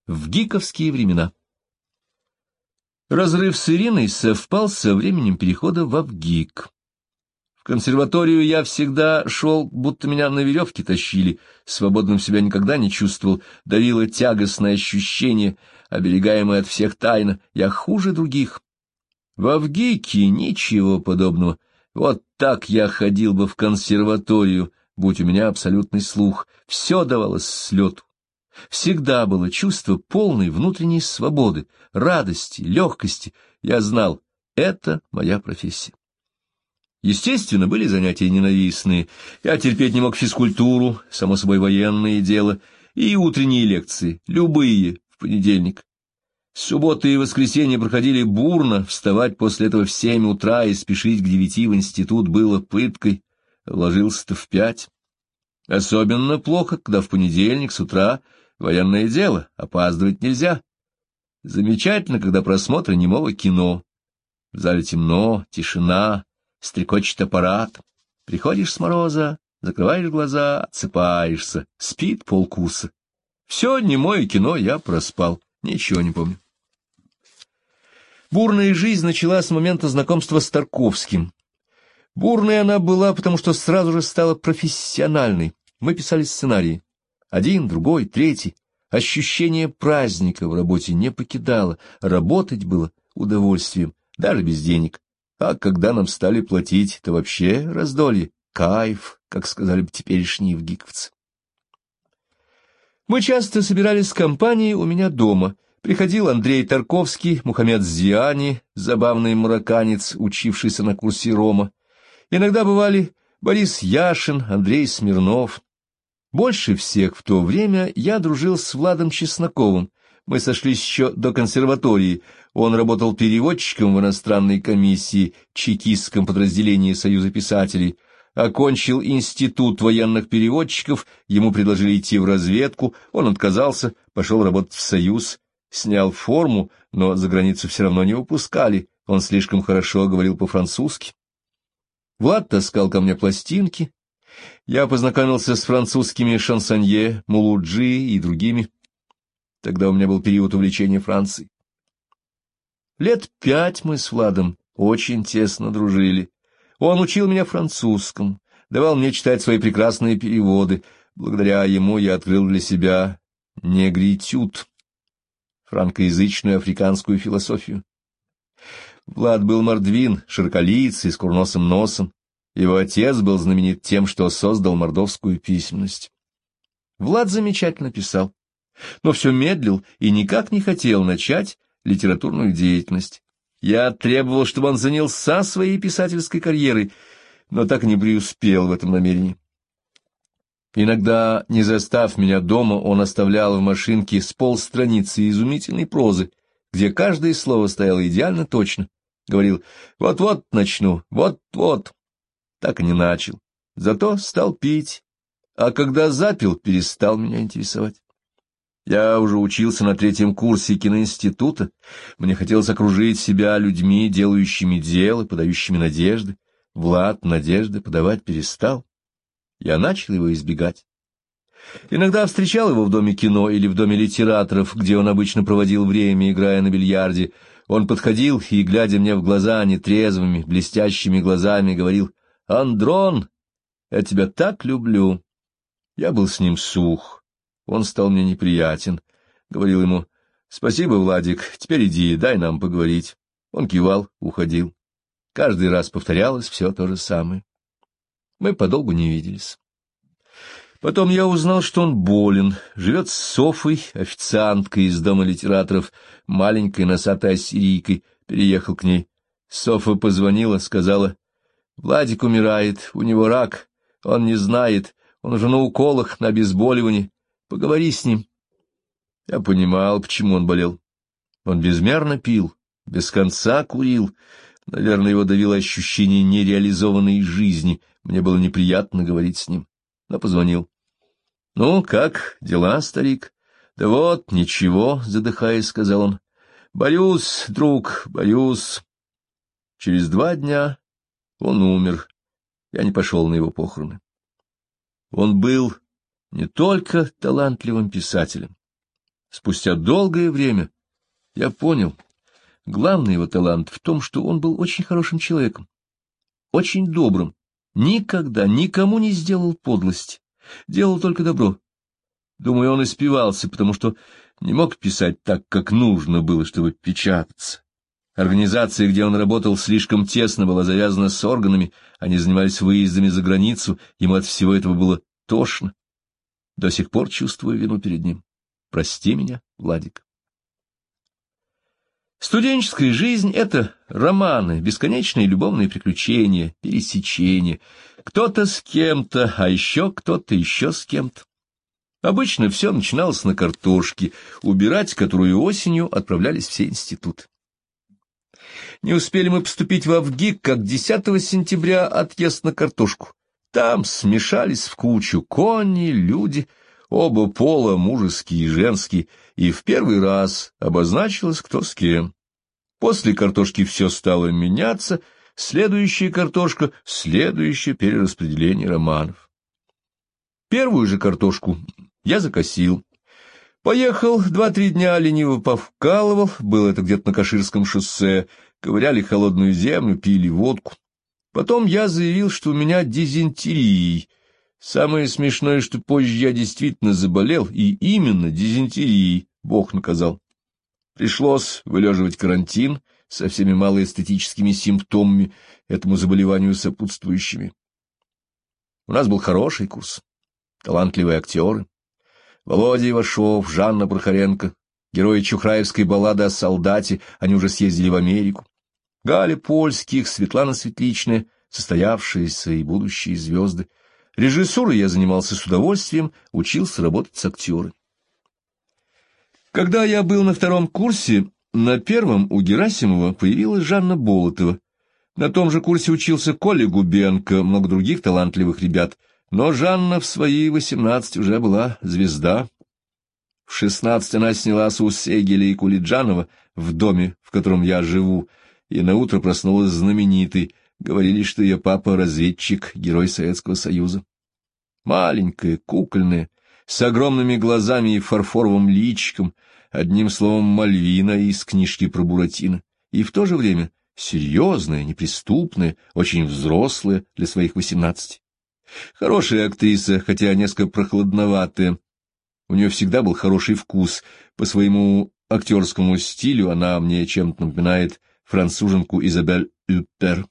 в гиковские времена. Разрыв с Ириной совпал со временем перехода в ВГИК. В консерваторию я всегда шел, будто меня на веревке тащили, свободным себя никогда не чувствовал, давило тягостное ощущение, оберегаемое от всех тайна, я хуже других. В ВГИКе ничего подобного. Вот так я ходил бы в консерваторию, будь у меня абсолютный слух, все давалось с лету. Всегда было чувство полной внутренней свободы, радости, легкости. Я знал, это моя профессия. Естественно, были занятия ненавистные. Я терпеть не мог физкультуру, само собой военное дело, и утренние лекции, любые, в понедельник. Субботы и воскресенья проходили бурно, вставать после этого в 7 утра и спешить к 9 в институт было пыткой, ложился-то в 5. Особенно плохо, когда в понедельник с утра военное дело, опаздывать нельзя. Замечательно, когда просмотр немого кино. В зале темно, тишина, стрекочет аппарат. Приходишь с мороза, закрываешь глаза, отсыпаешься, спит полкурса. Все немое кино я проспал, ничего не помню. Бурная жизнь началась с момента знакомства с Тарковским. Бурной она была, потому что сразу же стала профессиональной. Мы писали сценарии. Один, другой, третий. Ощущение праздника в работе не покидало. Работать было удовольствием, даже без денег. А когда нам стали платить, то вообще раздолье, кайф, как сказали бы теперешние вгиковцы. Мы часто собирались с компанией у меня дома. Приходил Андрей Тарковский, Мухаммед Зиани, забавный марокканец, учившийся на курсе Рома. Иногда бывали Борис Яшин, Андрей Смирнов. Больше всех в то время я дружил с Владом Чесноковым. Мы сошлись еще до консерватории. Он работал переводчиком в иностранной комиссии, чекистском подразделении Союза писателей. Окончил институт военных переводчиков, ему предложили идти в разведку, он отказался, пошел работать в Союз, снял форму, но за границу все равно не выпускали, он слишком хорошо говорил по-французски. Влад таскал ко мне пластинки. Я познакомился с французскими шансонье, Мулуджи и другими. Тогда у меня был период увлечения Францией. Лет 5 мы с Владом очень тесно дружили. Он учил меня французскому, давал мне читать свои прекрасные переводы. Благодаря ему я открыл для себя негритюд, франкоязычную африканскую философию. Влад был мордвин, широколицый, с курносым носом. Его отец был знаменит тем, что создал мордовскую письменность. Влад замечательно писал, но все медлил и никак не хотел начать литературную деятельность. Я требовал, чтобы он занялся своей писательской карьерой, но так и не преуспел в этом намерении. Иногда, не застав меня дома, он оставлял в машинке с полстраницы изумительной прозы, где каждое слово стояло идеально точно. Говорил: вот-вот начну, вот-вот. Так и не начал. Зато стал пить, а когда запил, перестал меня интересовать. Я уже учился на 3-м курсе киноинститута. Мне хотелось окружить себя людьми, делающими дело, подающими надежды. Влад надежды подавать перестал. Я начал его избегать. Иногда встречал его в доме кино или в доме литераторов, где он обычно проводил время, играя на бильярде. Он подходил и, глядя мне в глаза нетрезвыми, блестящими глазами, говорил: «Андрон, я тебя так люблю». Я был с ним сух. Он стал мне неприятен. Говорил ему: «Спасибо, Владик, теперь иди, дай нам поговорить». Он кивал, уходил. Каждый раз повторялось все то же самое. Мы подолгу не виделись. Потом я узнал, что он болен, живет с Софой, официанткой из дома литераторов, маленькой носатой ассирийкой, переехал к ней. Софа позвонила, сказала: «Владик умирает, у него рак, он не знает, он уже на уколах, на обезболивании. Поговори с ним». Я понимал, почему он болел. Он безмерно пил, без конца курил. Наверное, его давило ощущение нереализованной жизни. Мне было неприятно говорить с ним. Но позвонил. «Ну, как дела, старик?» «Да вот, ничего», — задыхаясь, сказал он. «Борюсь, друг, борюсь». Через 2 дня он умер. Я не пошел на его похороны. Он был не только талантливым писателем, Спустя долгое время я понял, главный его талант в том, что он был очень хорошим человеком, очень добрым, никогда никому не сделал подлости, делал только добро. Думаю, он испивался, потому что не мог писать так, как нужно было, чтобы печататься. Организация, где он работал, слишком тесно была завязана с органами, они занимались выездами за границу, ему от всего этого было тошно. До сих пор чувствую вину перед ним. Прости меня, Владик. Студенческая жизнь — это романы, бесконечные любовные приключения, пересечения. Кто-то с кем-то, а еще кто-то еще с кем-то. Обычно все начиналось на картошке, убирать которую осенью отправлялись все институты. Не успели мы поступить в Авгик, как 10 сентября отъезд на картошку. Там смешались в кучу кони, люди, оба пола, мужеский и женский, и в первый раз обозначилось, кто с кем. После картошки все стало меняться, следующая картошка, следующее перераспределение романов. Первую же картошку я закосил. Поехал, 2-3 дня лениво повкалывал, было это где-то на Каширском шоссе, ковыряли холодную землю, пили водку. Потом я заявил, что у меня дизентерия. Самое смешное, что позже я действительно заболел, и именно дизентерией Бог наказал. Пришлось вылеживать карантин со всеми малоэстетическими симптомами, этому заболеванию сопутствующими. У нас был хороший курс, талантливые актеры. Володя Ивашов, Жанна Прохоренко, герои чухраевской баллады о солдате, они уже съездили в Америку. Галя Польских, Светлана Светличная, состоявшиеся и будущие звезды. Режиссурой я занимался с удовольствием, учился работать с актерами. Когда я был на 2-м курсе, на 1-м у Герасимова появилась Жанна Болотова. На том же курсе учился Коля Губенко, много других талантливых ребят. Но Жанна в свои 18 уже была звезда. В 16 она снялась у Сегеля и Кулиджанова в доме, в котором я живу, и наутро проснулась знаменитой. Говорили, что ее папа — разведчик, герой Советского Союза. Маленькая, кукольная, с огромными глазами и фарфоровым личиком, одним словом, Мальвина из книжки про Буратино, и в то же время серьезная, неприступная, очень взрослая для своих 18. Хорошая актриса, хотя несколько прохладноватая. У нее всегда был хороший вкус. По своему актерскому стилю она мне чем-то напоминает француженку Изабель Юппер.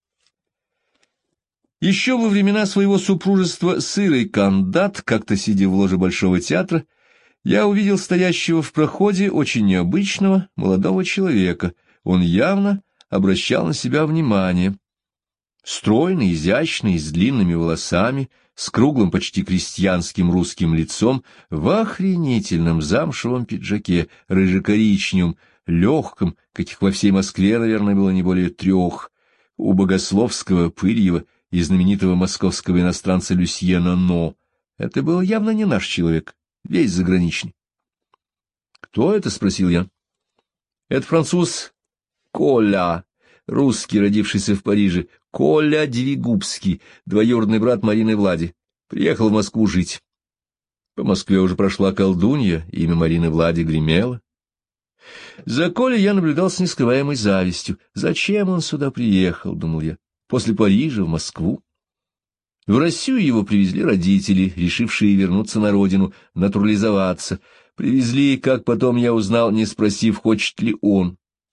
Еще во времена своего супружества с Ирой Кандат, как-то сидя в ложе Большого театра, я увидел стоящего в проходе очень необычного молодого человека. Он явно обращал на себя внимание. Стройный, изящный, с длинными волосами, с круглым, почти крестьянским русским лицом, в охренительном замшевом пиджаке, рыжекоричневом, легком, каких во всей Москве, наверное, было не более 3, у Богословского, Пырьева и знаменитого московского иностранца Люсьена Но. Это был явно не наш человек, весь заграничный. «Кто это?» — спросил я. «Это француз Коля, русский, родившийся в Париже, Коля Двигубский, двоюродный брат Марины Влади. Приехал в Москву жить. По Москве уже прошла колдунья, имя Марины Влади гремело. За Колей я наблюдал с нескрываемой завистью. Зачем он сюда приехал, думал я, после Парижа в Москву? В Россию его привезли родители, решившие вернуться на родину, натурализоваться. Привезли, как потом я узнал, не спросив, хочет ли он.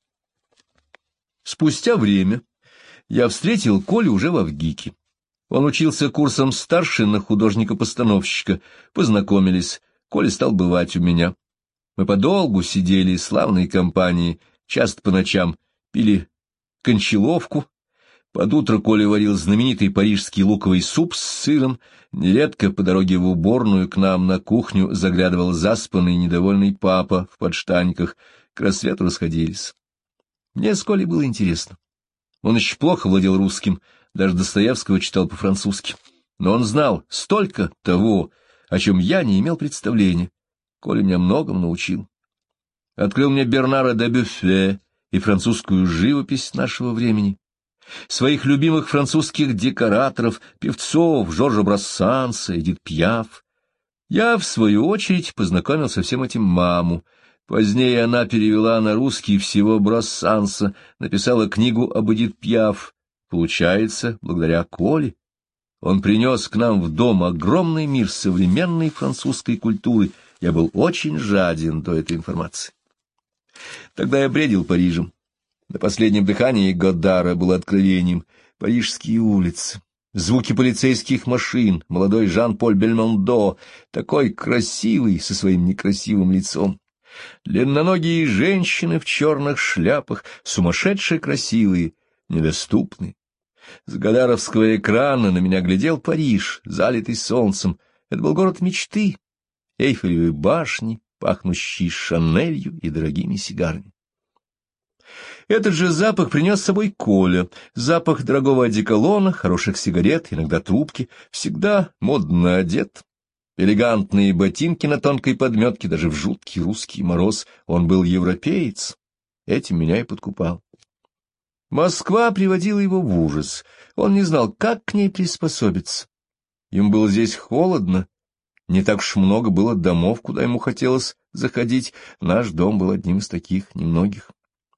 Спустя время я встретил Колю уже в Авгике. Он учился курсом старше на художника-постановщика. Познакомились. Коля стал бывать у меня. Мы подолгу сидели, славной компанией, часто по ночам пили кончаловку. Под утро Коля варил знаменитый парижский луковый суп с сыром. Нередко по дороге в уборную к нам на кухню заглядывал заспанный недовольный папа в подштаниках. К рассвету расходились. Мне с Колей было интересно. Он еще плохо владел русским, даже Достоевского читал по-французски. Но он знал столько того, о чем я не имел представления. Коля меня многому научил. Открыл мне Бернара де Бюффе и французскую живопись нашего времени. Своих любимых французских декораторов, певцов, Жоржа Брассанса, Эдит Пиаф. Я, в свою очередь, познакомил со всем этим маму. Позднее она перевела на русский всего Броссанса, написала книгу об Эдит Пиаф. Получается, благодаря Коле. Он принес к нам в дом огромный мир современной французской культуры. Я был очень жаден до этой информации. Тогда я бредил Парижем. На последнем дыхании Годдара было откровением. Парижские улицы, звуки полицейских машин, молодой Жан-Поль Бельмондо, такой красивый, со своим некрасивым лицом. Длинноногие женщины в черных шляпах, сумасшедшие красивые, недоступные. С Годдаровского экрана на меня глядел Париж, залитый солнцем. Это был город мечты, Эйфелевые башни, пахнущие Шанелью и дорогими сигарами. Этот же запах принес с собой Коля, запах дорогого одеколона, хороших сигарет, иногда трубки, всегда модно одет. Элегантные ботинки на тонкой подметке, даже в жуткий русский мороз. Он был европеец, этим меня и подкупал. Москва приводила его в ужас. Он не знал, как к ней приспособиться. Ему было здесь холодно. Не так уж много было домов, куда ему хотелось заходить. Наш дом был одним из таких немногих.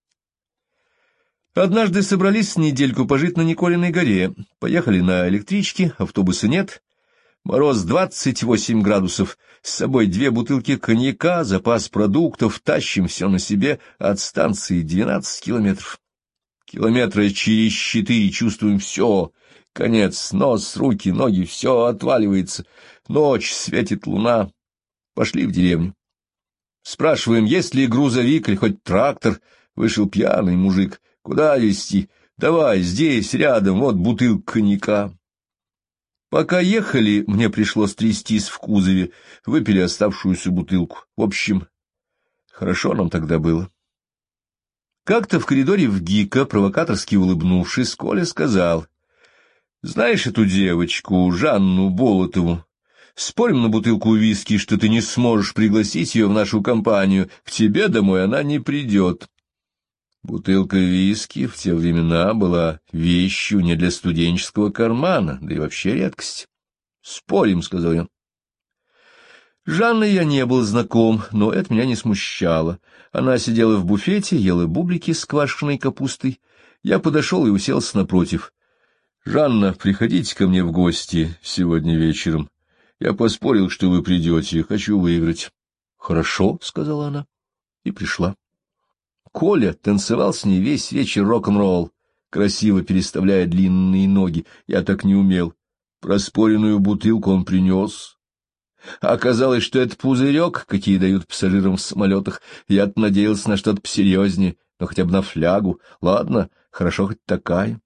Однажды собрались недельку пожить на Николиной горе. Поехали на электричке, автобуса нет. Мороз 28 градусов. С собой 2 бутылки коньяка, запас продуктов. Тащим все на себе. От станции 12 километров. Километра через 4 чувствуем все. Конец, нос, руки, ноги, все отваливается. Ночь, светит луна. Пошли в деревню. Спрашиваем, есть ли грузовик или хоть трактор. Вышел пьяный мужик. Куда везти? Давай, здесь, рядом, вот бутылка коньяка. Пока ехали, мне пришлось трястись в кузове. Выпили оставшуюся бутылку. В общем, хорошо нам тогда было. Как-то в коридоре в ГИКа, провокаторски улыбнувшись, Коля сказал: «Знаешь эту девочку, Жанну Болотову? Спорим на бутылку виски, что ты не сможешь пригласить ее в нашу компанию. К тебе домой она не придет». Бутылка виски в те времена была вещью не для студенческого кармана, да и вообще редкость. «Спорим», — сказал я. С Жанной я не был знаком, но это меня не смущало. Она сидела в буфете, ела бублики с квашеной капустой. Я подошел и уселся напротив. «Жанна, приходите ко мне в гости сегодня вечером. Я поспорил, что вы придете, хочу выиграть». «Хорошо», — сказала она, и пришла. Коля танцевал с ней весь вечер рок-н-ролл, красиво переставляя длинные ноги. Я так не умел. Проспоренную бутылку он принес. Оказалось, что это пузырек, какие дают пассажирам в самолетах. Я-то надеялся на что-то посерьезнее, но хотя бы на флягу. Ладно, хорошо хоть такая.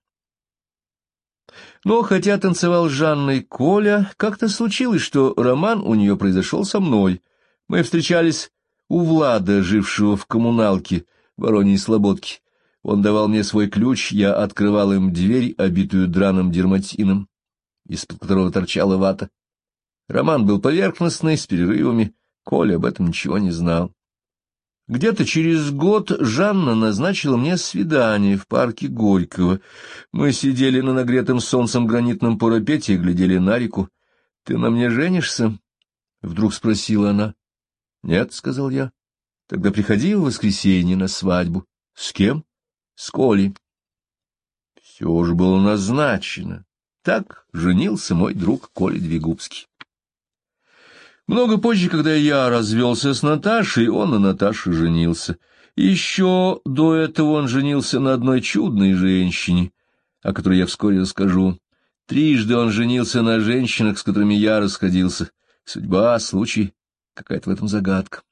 Но хотя танцевал с Жанной Коля, как-то случилось, что роман у нее произошел со мной. Мы встречались у Влада, жившего в коммуналке, Вороньей Слободке. Он давал мне свой ключ, я открывал им дверь, обитую драным дерматином, из-под которого торчала вата. Роман был поверхностный, с перерывами, Коля об этом ничего не знал. Где-то через год Жанна назначила мне свидание в парке Горького. Мы сидели на нагретом солнцем гранитном парапете и глядели на реку. — Ты на мне женишься? — вдруг спросила она. — Нет, — сказал я. — Тогда приходи в воскресенье на свадьбу. — С кем? — С Колей. Все уже было назначено. Так женился мой друг Коля Двигубский. Много позже, когда я развелся с Наташей, он на Наташе женился. Еще до этого он женился на одной чудной женщине, о которой я вскоре расскажу. Трижды он женился на женщинах, с которыми я расходился. Судьба, случай, какая-то в этом загадка.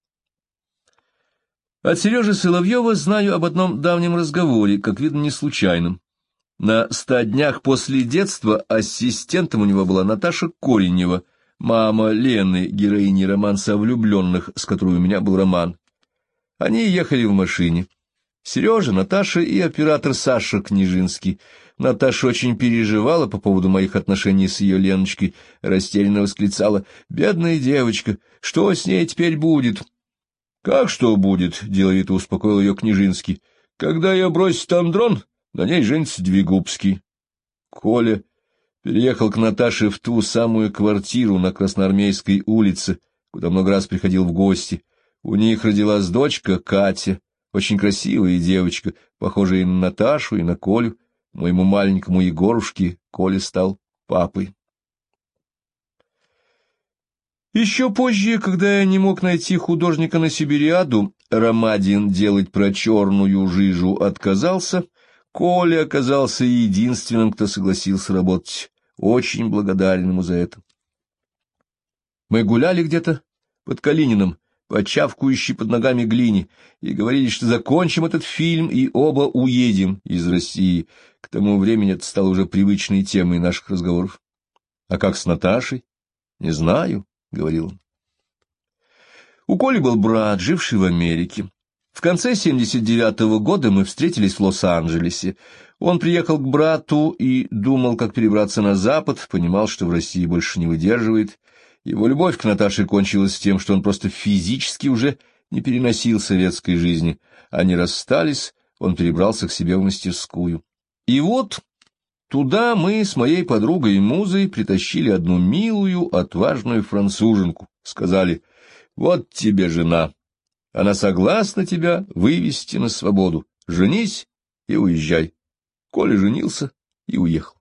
От Сережи Соловьева знаю об одном давнем разговоре, как видно, не случайном. На 100 днях после детства ассистентом у него была Наташа Коренева, мама Лены, героини романса о влюбленных, с которой у меня был роман. Они ехали в машине. Сережа, Наташа и оператор Саша Княжинский. Наташа очень переживала по поводу моих отношений с ее Леночкой, растерянно восклицала: «Бедная девочка, что с ней теперь будет?» «Как что будет?» — деловито успокоил ее Княжинский. «Когда ее бросит Андрон, на ней женится Двигубский». Коля Переехал к Наташе в ту самую квартиру на Красноармейской улице, куда много раз приходил в гости. У них родилась дочка Катя, очень красивая девочка, похожая и на Наташу, и на Колю. Моему маленькому Егорушке Коля стал папой. Еще позже, когда я не мог найти художника на Сибириаду, Ромадин делать про черную жижу отказался, Коля оказался единственным, кто согласился работать. Очень благодарен ему за это. Мы гуляли где-то под Калининым, по чавкающей под ногами глине, и говорили, что закончим этот фильм и оба уедем из России. К тому времени это стало уже привычной темой наших разговоров. — А как с Наташей? — Не знаю, — говорил он. У Коли был брат, живший в Америке. В конце 79-го года мы встретились в Лос-Анджелесе. Он приехал к брату и думал, как перебраться на Запад, понимал, что в России больше не выдерживает. Его любовь к Наташе кончилась тем, что он просто физически уже не переносил советской жизни. Они расстались, он перебрался к себе в мастерскую. И вот туда мы с моей подругой и музой притащили одну милую, отважную француженку. Сказали: «Вот тебе жена. Она согласна тебя вывести на свободу. Женись и уезжай». Коля женился и уехал.